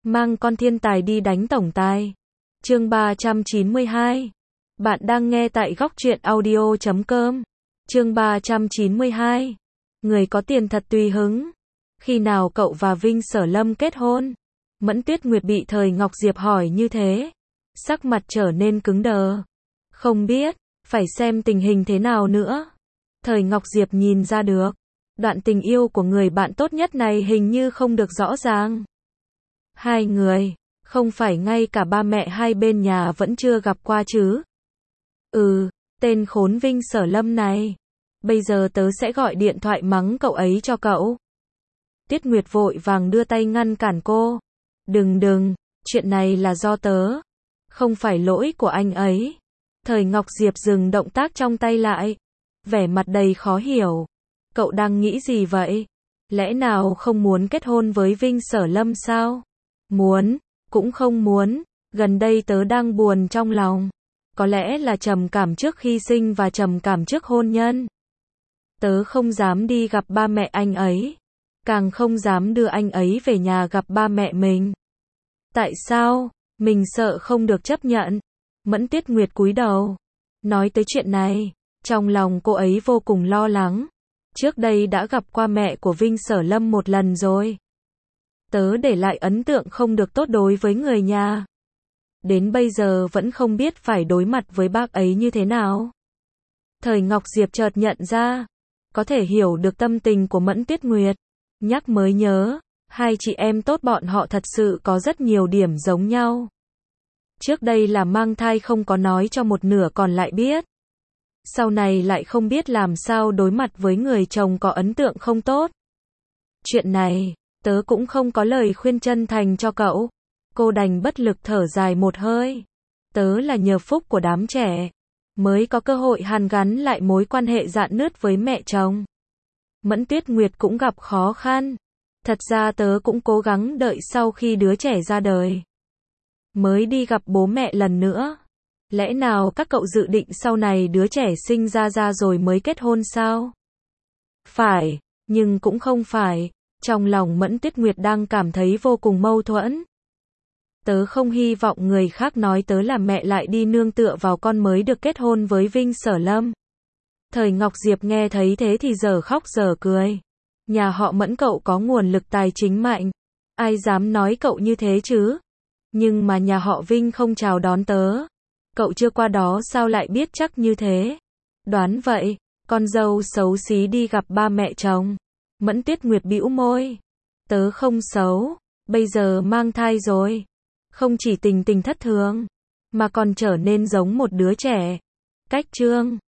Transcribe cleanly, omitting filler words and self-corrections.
mang con thiên tài đi đánh tổng tài. Chương 392. Bạn đang nghe tại góc truyện audio.com. Chương 392. Người có tiền thật tùy hứng. Khi nào cậu và Vinh Sở Lâm kết hôn? Mẫn Tuyết Nguyệt bị Thời Ngọc Diệp hỏi như thế, sắc mặt trở nên cứng đờ. Không biết, phải xem tình hình thế nào nữa. Thời Ngọc Diệp nhìn ra được, đoạn tình yêu của người bạn tốt nhất này hình như không được rõ ràng. Hai người, không phải ngay cả ba mẹ hai bên nhà vẫn chưa gặp qua chứ? Tên khốn Vinh Sở Lâm này. Bây giờ tớ sẽ gọi điện thoại mắng cậu ấy cho cậu. Tiết Nguyệt vội vàng đưa tay ngăn cản cô. Đừng, chuyện này là do tớ. Không phải lỗi của anh ấy. Thời Ngọc Diệp dừng động tác trong tay lại, vẻ mặt đầy khó hiểu. Cậu đang nghĩ gì vậy? Lẽ nào không muốn kết hôn với Vinh Sở Lâm sao? Muốn, cũng không muốn. Gần đây tớ đang buồn trong lòng. Có lẽ là trầm cảm trước khi sinh và trầm cảm trước hôn nhân. Tớ không dám đi gặp ba mẹ anh ấy, càng không dám đưa anh ấy về nhà gặp ba mẹ mình. Tại sao? Mình sợ không được chấp nhận. Mẫn Tuyết Nguyệt cúi đầu. Nói tới chuyện này, trong lòng cô ấy vô cùng lo lắng. Trước đây đã gặp qua mẹ của Vinh Sở Lâm một lần rồi. Tớ để lại ấn tượng không được tốt đối với người nhà. Đến bây giờ vẫn không biết phải đối mặt với bác ấy như thế nào. Thời Ngọc Diệp chợt nhận ra, có thể hiểu được tâm tình của Mẫn Tuyết Nguyệt. Nhắc mới nhớ, hai chị em tốt bọn họ thật sự có rất nhiều điểm giống nhau. Trước đây là mang thai không có nói cho một nửa còn lại biết. Sau này lại không biết làm sao đối mặt với người chồng có ấn tượng không tốt. Chuyện này, tớ cũng không có lời khuyên chân thành cho cậu. Cô đành bất lực thở dài một hơi. Tớ là nhờ phúc của đám trẻ, mới có cơ hội hàn gắn lại mối quan hệ rạn nứt với mẹ chồng. Mẫn Tuyết Nguyệt cũng gặp khó khăn. Thật ra tớ cũng cố gắng đợi sau khi đứa trẻ ra đời, mới đi gặp bố mẹ lần nữa. Lẽ nào các cậu dự định sau này đứa trẻ sinh ra rồi mới kết hôn sao? Phải, nhưng cũng không phải. Trong lòng Mẫn Tuyết Nguyệt đang cảm thấy vô cùng mâu thuẫn. Tớ không hy vọng người khác nói tớ là mẹ lại đi nương tựa vào con mới được kết hôn với Vinh Sở Lâm. Thời Ngọc Diệp nghe thấy thế thì giờ khóc giờ cười. Nhà họ Mẫn cậu có nguồn lực tài chính mạnh. Ai dám nói cậu như thế chứ? Nhưng mà nhà họ Vinh không chào đón tớ. Cậu chưa qua đó sao lại biết chắc như thế? Đoán vậy, con dâu xấu xí đi gặp ba mẹ chồng. Mẫn Tuyết Nguyệt bĩu môi. Tớ không xấu, bây giờ mang thai rồi. Không chỉ tình thất thường, mà còn trở nên giống một đứa trẻ. Cách trương,